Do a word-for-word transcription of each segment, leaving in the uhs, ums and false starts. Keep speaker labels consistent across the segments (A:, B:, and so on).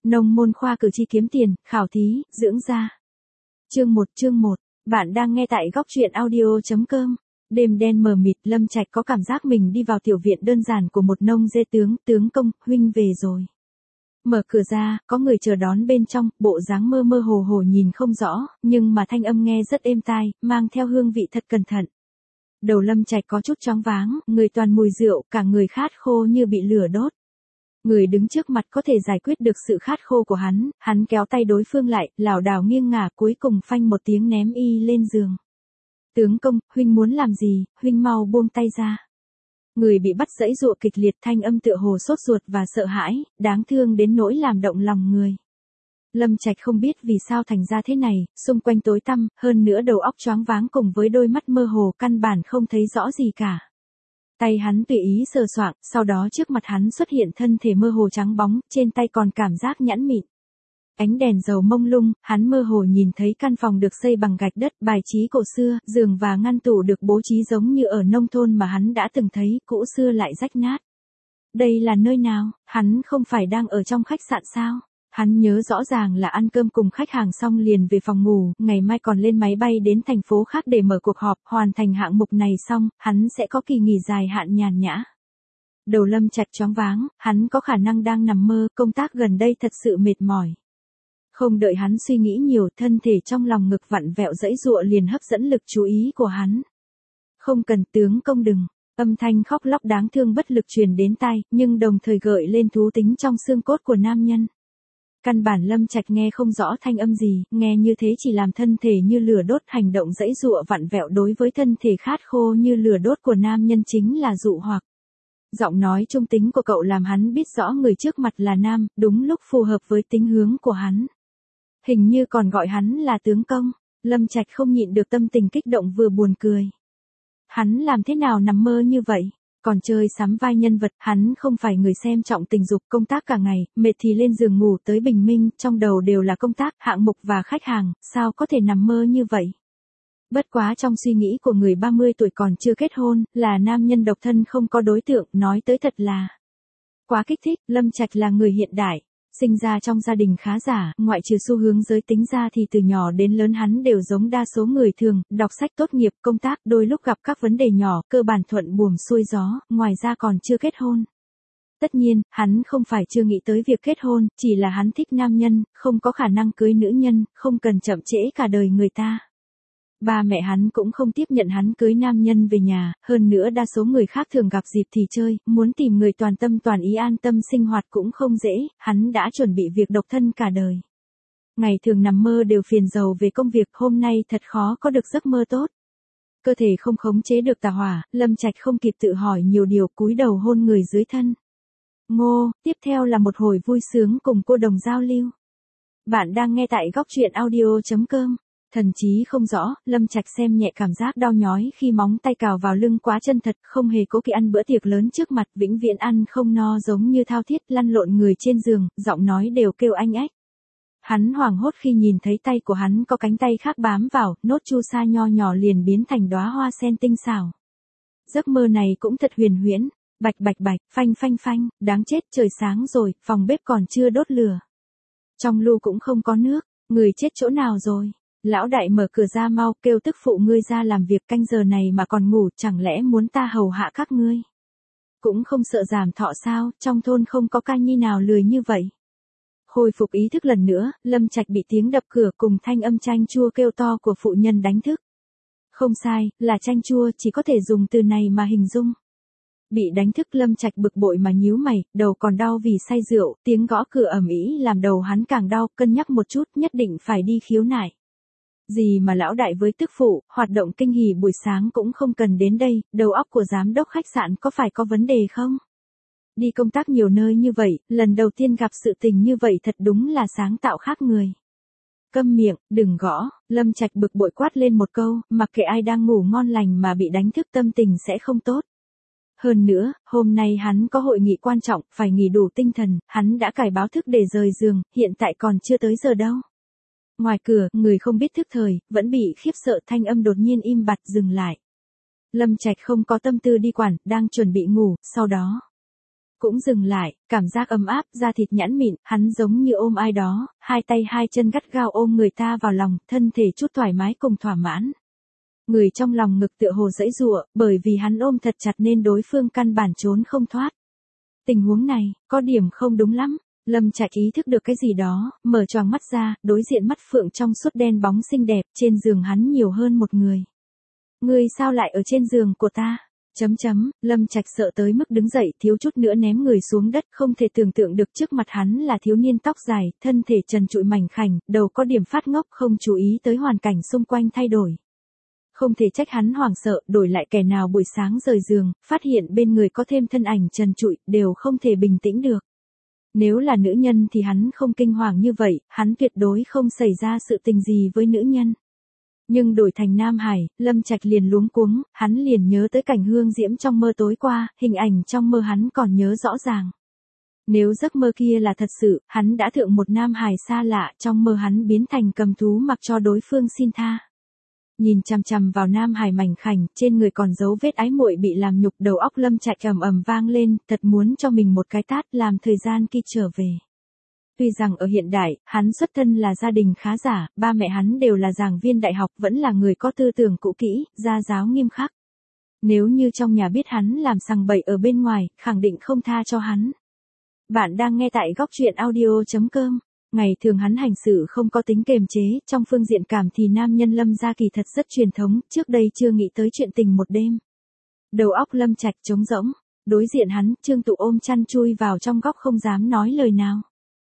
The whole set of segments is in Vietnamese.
A: Nông môn khoa cử tri kiếm tiền, khảo thí, dưỡng da. Chương một chương một, bạn đang nghe tại góc truyện audio chấm com. Đêm đen mờ mịt, Lâm Trạch có cảm giác mình đi vào tiểu viện đơn giản của một nông dê tướng, tướng công, huynh về rồi. Mở cửa ra, có người chờ đón bên trong, bộ dáng mơ mơ hồ hồ nhìn không rõ, nhưng mà thanh âm nghe rất êm tai, mang theo hương vị thật cẩn thận. Đầu Lâm Trạch có chút choáng váng, người toàn mùi rượu, cả người khát khô như bị lửa đốt. Người đứng trước mặt có thể giải quyết được sự khát khô của hắn, hắn kéo tay đối phương lại, lảo đảo nghiêng ngả cuối cùng phanh một tiếng ném y lên giường. Tướng công, huynh muốn làm gì, huynh mau buông tay ra. Người bị bắt giãy giụa kịch liệt, thanh âm tựa hồ sốt ruột và sợ hãi, đáng thương đến nỗi làm động lòng người. Lâm Trạch không biết vì sao thành ra thế này, xung quanh tối tăm, hơn nữa đầu óc choáng váng cùng với đôi mắt mơ hồ căn bản không thấy rõ gì cả. Tay hắn tùy ý sờ soạng, sau đó trước mặt hắn xuất hiện thân thể mơ hồ trắng bóng, trên tay còn cảm giác nhẵn mịn. Ánh đèn dầu mông lung, hắn mơ hồ nhìn thấy căn phòng được xây bằng gạch đất, bài trí cổ xưa, giường và ngăn tủ được bố trí giống như ở nông thôn mà hắn đã từng thấy, cũ xưa lại rách nát. Đây là nơi nào, hắn không phải đang ở trong khách sạn sao? Hắn nhớ rõ ràng là ăn cơm cùng khách hàng xong liền về phòng ngủ, ngày mai còn lên máy bay đến thành phố khác để mở cuộc họp, hoàn thành hạng mục này xong, hắn sẽ có kỳ nghỉ dài hạn nhàn nhã. Đầu Lâm Trạch choáng váng, hắn có khả năng đang nằm mơ, công tác gần đây thật sự mệt mỏi. Không đợi hắn suy nghĩ nhiều, thân thể trong lòng ngực vặn vẹo giãy giụa liền hấp dẫn lực chú ý của hắn. Không cần, tướng công đừng. Âm thanh khóc lóc đáng thương bất lực truyền đến tai, nhưng đồng thời gợi lên thú tính trong xương cốt của nam nhân. Căn bản Lâm Trạch nghe không rõ thanh âm gì, nghe như thế chỉ làm thân thể như lửa đốt, hành động giãy giụa vặn vẹo đối với thân thể khát khô như lửa đốt của nam nhân chính là dụ hoặc. Giọng nói trung tính của cậu làm hắn biết rõ người trước mặt là nam, đúng lúc phù hợp với tính hướng của hắn. Hình như còn gọi hắn là tướng công, Lâm Trạch không nhịn được tâm tình kích động vừa buồn cười. Hắn làm thế nào nằm mơ như vậy? Còn chơi sắm vai nhân vật, hắn không phải người xem trọng tình dục, công tác cả ngày, mệt thì lên giường ngủ tới bình minh, trong đầu đều là công tác, hạng mục và khách hàng, sao có thể nằm mơ như vậy? Bất quá trong suy nghĩ của người ba mươi tuổi còn chưa kết hôn, là nam nhân độc thân không có đối tượng, nói tới thật là quá kích thích. Lâm Trạch là người hiện đại, sinh ra trong gia đình khá giả, ngoại trừ xu hướng giới tính ra thì từ nhỏ đến lớn hắn đều giống đa số người thường, đọc sách tốt nghiệp, công tác, đôi lúc gặp các vấn đề nhỏ, cơ bản thuận buồm xuôi gió, ngoài ra còn chưa kết hôn. Tất nhiên, hắn không phải chưa nghĩ tới việc kết hôn, chỉ là hắn thích nam nhân, không có khả năng cưới nữ nhân, không cần chậm trễ cả đời người ta. Ba mẹ hắn cũng không tiếp nhận hắn cưới nam nhân về nhà, hơn nữa đa số người khác thường gặp dịp thì chơi, muốn tìm người toàn tâm toàn ý an tâm sinh hoạt cũng không dễ, hắn đã chuẩn bị việc độc thân cả đời. Ngày thường nằm mơ đều phiền rầu về công việc, hôm nay thật khó có được giấc mơ tốt. Cơ thể không khống chế được tà hỏa, Lâm Trạch không kịp tự hỏi nhiều điều, cúi đầu hôn người dưới thân. Ngô, tiếp theo là một hồi vui sướng cùng cô đồng giao lưu. Bạn đang nghe tại góc truyện audio chấm com. Thần trí không rõ, Lâm Trạch xem nhẹ cảm giác đau nhói khi móng tay cào vào lưng quá chân thật, không hề cố kỵ ăn bữa tiệc lớn trước mặt, vĩnh viễn ăn không no giống như thao thiết, lăn lộn người trên giường, giọng nói đều kêu anh ách. Hắn hoảng hốt khi nhìn thấy tay của hắn có cánh tay khác bám vào, nốt chu sa nho nhỏ liền biến thành đóa hoa sen tinh xảo. Giấc mơ này cũng thật huyền huyễn, bạch bạch bạch, phanh phanh phanh, đáng chết, trời sáng rồi, phòng bếp còn chưa đốt lửa. Trong lu cũng không có nước, người chết chỗ nào rồi? Lão đại mở cửa ra mau, kêu tức phụ ngươi ra làm việc, canh giờ này mà còn ngủ, chẳng lẽ muốn ta hầu hạ các ngươi? Cũng không sợ giảm thọ sao, trong thôn không có ca nhi nào lười như vậy. Hồi phục ý thức lần nữa, Lâm Trạch bị tiếng đập cửa cùng thanh âm chanh chua kêu to của phụ nhân đánh thức. Không sai, là chanh chua, chỉ có thể dùng từ này mà hình dung. Bị đánh thức Lâm Trạch bực bội mà nhíu mày, đầu còn đau vì say rượu, tiếng gõ cửa ầm ĩ làm đầu hắn càng đau, cân nhắc một chút, nhất định phải đi khiếu nại. Gì mà lão đại với tức phụ, hoạt động kinh hỉ buổi sáng cũng không cần đến đây, đầu óc của giám đốc khách sạn có phải có vấn đề không? Đi công tác nhiều nơi như vậy, lần đầu tiên gặp sự tình như vậy thật đúng là sáng tạo khác người. Câm miệng, đừng gõ, Lâm Trạch bực bội quát lên một câu, mặc kệ ai đang ngủ ngon lành mà bị đánh thức tâm tình sẽ không tốt. Hơn nữa, hôm nay hắn có hội nghị quan trọng, phải nghỉ đủ tinh thần, hắn đã cài báo thức để rời giường, hiện tại còn chưa tới giờ đâu. Ngoài cửa, người không biết thức thời, vẫn bị khiếp sợ, thanh âm đột nhiên im bặt dừng lại. Lâm Trạch không có tâm tư đi quản, đang chuẩn bị ngủ, sau đó. cũng dừng lại, cảm giác ấm áp, da thịt nhẵn mịn, hắn giống như ôm ai đó, hai tay hai chân gắt gao ôm người ta vào lòng, thân thể chút thoải mái cùng thỏa mãn. Người trong lòng ngực tựa hồ giãy giụa, bởi vì hắn ôm thật chặt nên đối phương căn bản trốn không thoát. Tình huống này, có điểm không đúng lắm. Lâm Trạch ý thức được cái gì đó, mở choàng mắt ra, đối diện mắt phượng trong suốt đen bóng xinh đẹp, trên giường hắn nhiều hơn một người. Ngươi sao lại ở trên giường của ta? Chấm chấm, Lâm Trạch sợ tới mức đứng dậy, thiếu chút nữa ném người xuống đất, không thể tưởng tượng được trước mặt hắn là thiếu niên tóc dài, thân thể trần trụi mảnh khảnh, đầu có điểm phát ngốc, không chú ý tới hoàn cảnh xung quanh thay đổi. Không thể trách hắn hoảng sợ, đổi lại kẻ nào buổi sáng rời giường, phát hiện bên người có thêm thân ảnh trần trụi, đều không thể bình tĩnh được. Nếu là nữ nhân thì hắn không kinh hoàng như vậy, hắn tuyệt đối không xảy ra sự tình gì với nữ nhân. Nhưng đổi thành Nam Hải, Lâm Trạch liền luống cuống, hắn liền nhớ tới cảnh hương diễm trong mơ tối qua, hình ảnh trong mơ hắn còn nhớ rõ ràng. Nếu giấc mơ kia là thật sự, hắn đã thượng một Nam Hải xa lạ, trong mơ hắn biến thành cầm thú mặc cho đối phương xin tha. Nhìn chằm chằm vào Nam Hải mảnh khảnh, trên người còn dấu vết ái muội bị làm nhục, đầu óc Lâm Trạch ầm ầm vang lên, thật muốn cho mình một cái tát làm thời gian kia trở về. Tuy rằng ở hiện đại, hắn xuất thân là gia đình khá giả, ba mẹ hắn đều là giảng viên đại học, vẫn là người có tư tưởng cũ kỹ, gia giáo nghiêm khắc. Nếu như trong nhà biết hắn làm sằng bậy ở bên ngoài, khẳng định không tha cho hắn. Bạn đang nghe tại góc truyện audio chấm com. Ngày thường hắn hành xử không có tính kềm chế, trong phương diện cảm thì nam nhân Lâm gia kỳ thật rất truyền thống, trước đây chưa nghĩ tới chuyện tình một đêm. Đầu óc Lâm Trạch trống rỗng, đối diện hắn, Trương Tụ ôm chăn chui vào trong góc không dám nói lời nào.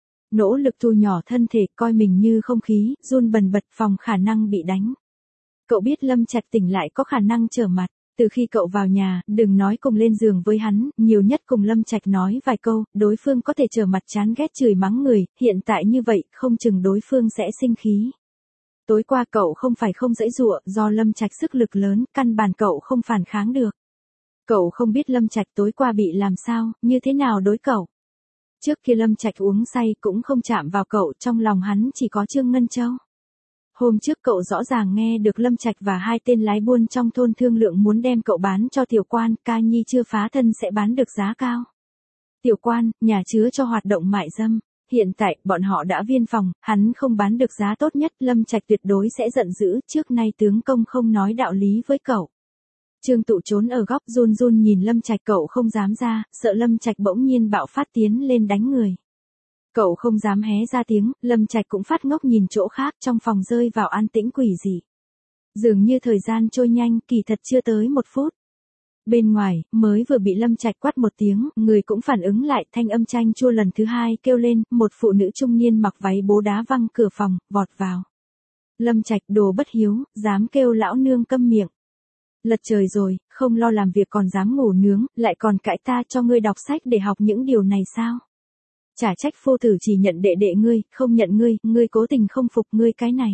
A: Nỗ lực thu nhỏ thân thể, coi mình như không khí, run bần bật, phòng khả năng bị đánh. Cậu biết Lâm Trạch tỉnh lại có khả năng trở mặt. Từ khi cậu vào nhà, đừng nói cùng lên giường với hắn, nhiều nhất cùng Lâm Trạch nói vài câu, đối phương có thể trở mặt chán ghét chửi mắng người, hiện tại như vậy, không chừng đối phương sẽ sinh khí. Tối qua cậu không phải không giãy giụa, do Lâm Trạch sức lực lớn, căn bản cậu không phản kháng được. Cậu không biết Lâm Trạch tối qua bị làm sao, như thế nào đối cậu. Trước kia Lâm Trạch uống say cũng không chạm vào cậu, trong lòng hắn chỉ có Trương Ngân Châu. Hôm trước cậu rõ ràng nghe được Lâm Trạch và hai tên lái buôn trong thôn thương lượng muốn đem cậu bán cho tiểu quan, ca nhi chưa phá thân sẽ bán được giá cao. Tiểu quan, nhà chứa cho hoạt động mại dâm. Hiện tại, bọn họ đã viên phòng, hắn không bán được giá tốt nhất, Lâm Trạch tuyệt đối sẽ giận dữ, trước nay tướng công không nói đạo lý với cậu. Trương Tụ trốn ở góc run run nhìn Lâm Trạch, cậu không dám ra, sợ Lâm Trạch bỗng nhiên bạo phát tiến lên đánh người. Cậu không dám hé ra tiếng, Lâm Trạch cũng phát ngốc nhìn chỗ khác, trong phòng rơi vào an tĩnh quỷ dị. Dường như thời gian trôi nhanh, kỳ thật chưa tới một phút. Bên ngoài, mới vừa bị Lâm Trạch quát một tiếng, người cũng phản ứng lại, thanh âm chanh chua lần thứ hai kêu lên, một phụ nữ trung niên mặc váy bố đá văng cửa phòng, vọt vào. Lâm Trạch, đồ bất hiếu, dám kêu lão nương câm miệng. Lật trời rồi, không lo làm việc còn dám ngủ nướng, lại còn cãi ta cho ngươi đọc sách để học những điều này sao? Chả trách phu tử chỉ nhận đệ đệ ngươi, không nhận ngươi, ngươi cố tình không phục ngươi cái này.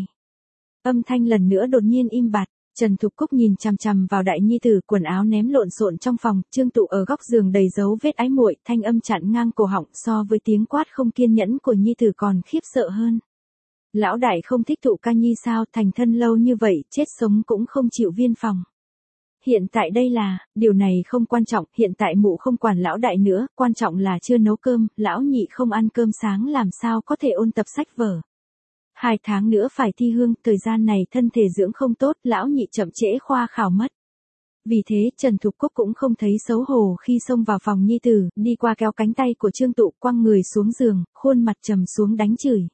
A: Âm thanh lần nữa đột nhiên im bặt, Trần Thục Cúc nhìn chằm chằm vào đại nhi tử, quần áo ném lộn xộn trong phòng, Trương Tụ ở góc giường đầy dấu vết ái muội, thanh âm chặn ngang cổ họng, so với tiếng quát không kiên nhẫn của nhi tử còn khiếp sợ hơn. Lão đại không thích Tụ ca nhi sao, thành thân lâu như vậy, chết sống cũng không chịu viên phòng. Hiện tại đây là, điều này không quan trọng, hiện tại mụ không quản lão đại nữa, quan trọng là chưa nấu cơm, lão nhị không ăn cơm sáng làm sao có thể ôn tập sách vở. Hai tháng nữa phải thi hương, thời gian này thân thể dưỡng không tốt, lão nhị chậm trễ khoa khảo mất. Vì thế, Trần Thục Cúc cũng không thấy xấu hổ khi xông vào phòng nhi tử, đi qua kéo cánh tay của Trương Tụ, quăng người xuống giường, khuôn mặt trầm xuống đánh chửi.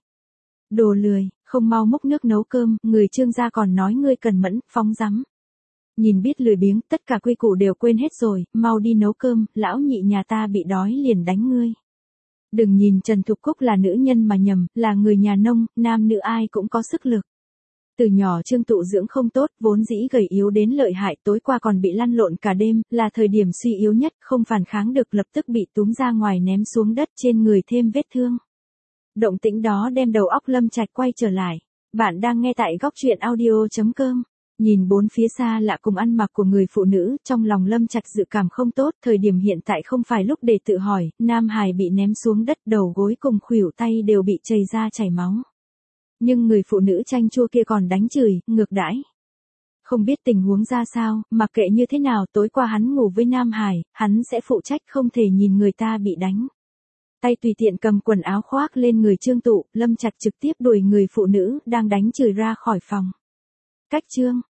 A: Đồ lười, không mau múc nước nấu cơm, người Trương gia còn nói ngươi cần mẫn, phóng dắm. Nhìn biết lười biếng, tất cả quy củ đều quên hết rồi, mau đi nấu cơm, lão nhị nhà ta bị đói liền đánh ngươi. Đừng nhìn Trần Thục Cúc là nữ nhân mà nhầm, là người nhà nông, nam nữ ai cũng có sức lực. Từ nhỏ Trương Tụ dưỡng không tốt, vốn dĩ gầy yếu đến lợi hại, tối qua còn bị lăn lộn cả đêm, là thời điểm suy yếu nhất, không phản kháng được, lập tức bị túm ra ngoài ném xuống đất, trên người thêm vết thương. Động tĩnh đó đem đầu óc Lâm Trạch quay trở lại. Bạn đang nghe tại góc truyện audio chấm com. Nhìn bốn phía xa lạ cùng ăn mặc của người phụ nữ, trong lòng Lâm Trạch dự cảm không tốt, thời điểm hiện tại không phải lúc để tự hỏi, Nam Hải bị ném xuống đất, đầu gối cùng khuỷu tay đều bị chảy ra chảy máu. Nhưng người phụ nữ chanh chua kia còn đánh chửi, ngược đãi. Không biết tình huống ra sao, mặc kệ như thế nào tối qua hắn ngủ với Nam Hải, hắn sẽ phụ trách không thể nhìn người ta bị đánh. Tay tùy tiện cầm quần áo khoác lên người Trương Tụ, Lâm Trạch trực tiếp đuổi người phụ nữ đang đánh chửi ra khỏi phòng. Cách Trương